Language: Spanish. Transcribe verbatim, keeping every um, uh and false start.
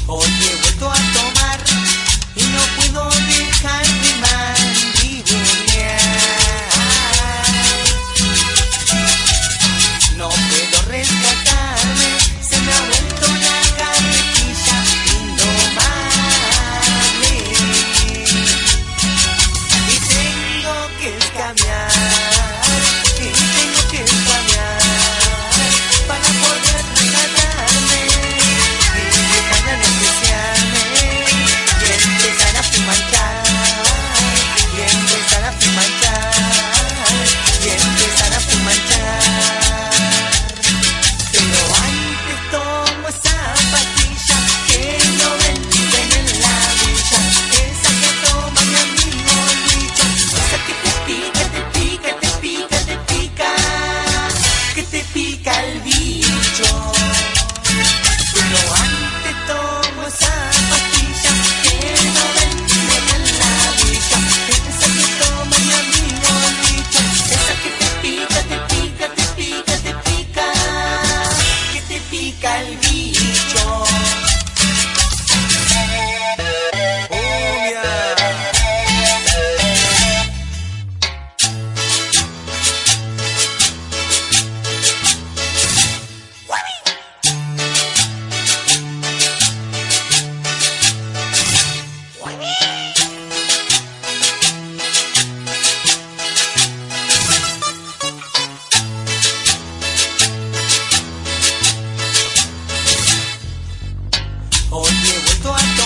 Hoy he vuelto a tomar y no puedo dejar de mandibulear. No puedo rescatarme, se me ha vuelto una carretilla indomable. Y tengo que escamear, y tengo que escamear para poder rescatarme y dejar de anestesiarme y empezar a fumanchar, y empezar a fumanchar, y empezar a fumanchar. Pero antes tomo esa pastilla que no venden en la villa, esa que toma mi amigo Lucho, esa que te pica, te pica, te pica, te pica, que te pica el bicho. Pero antes tomo esa pastilla que no venden en la villa, esa que toma mi amigo Lucho, esa que te pica, te pica, te pica, te pica, que te pica el bicho. Cumbia. Hoy he vuelto a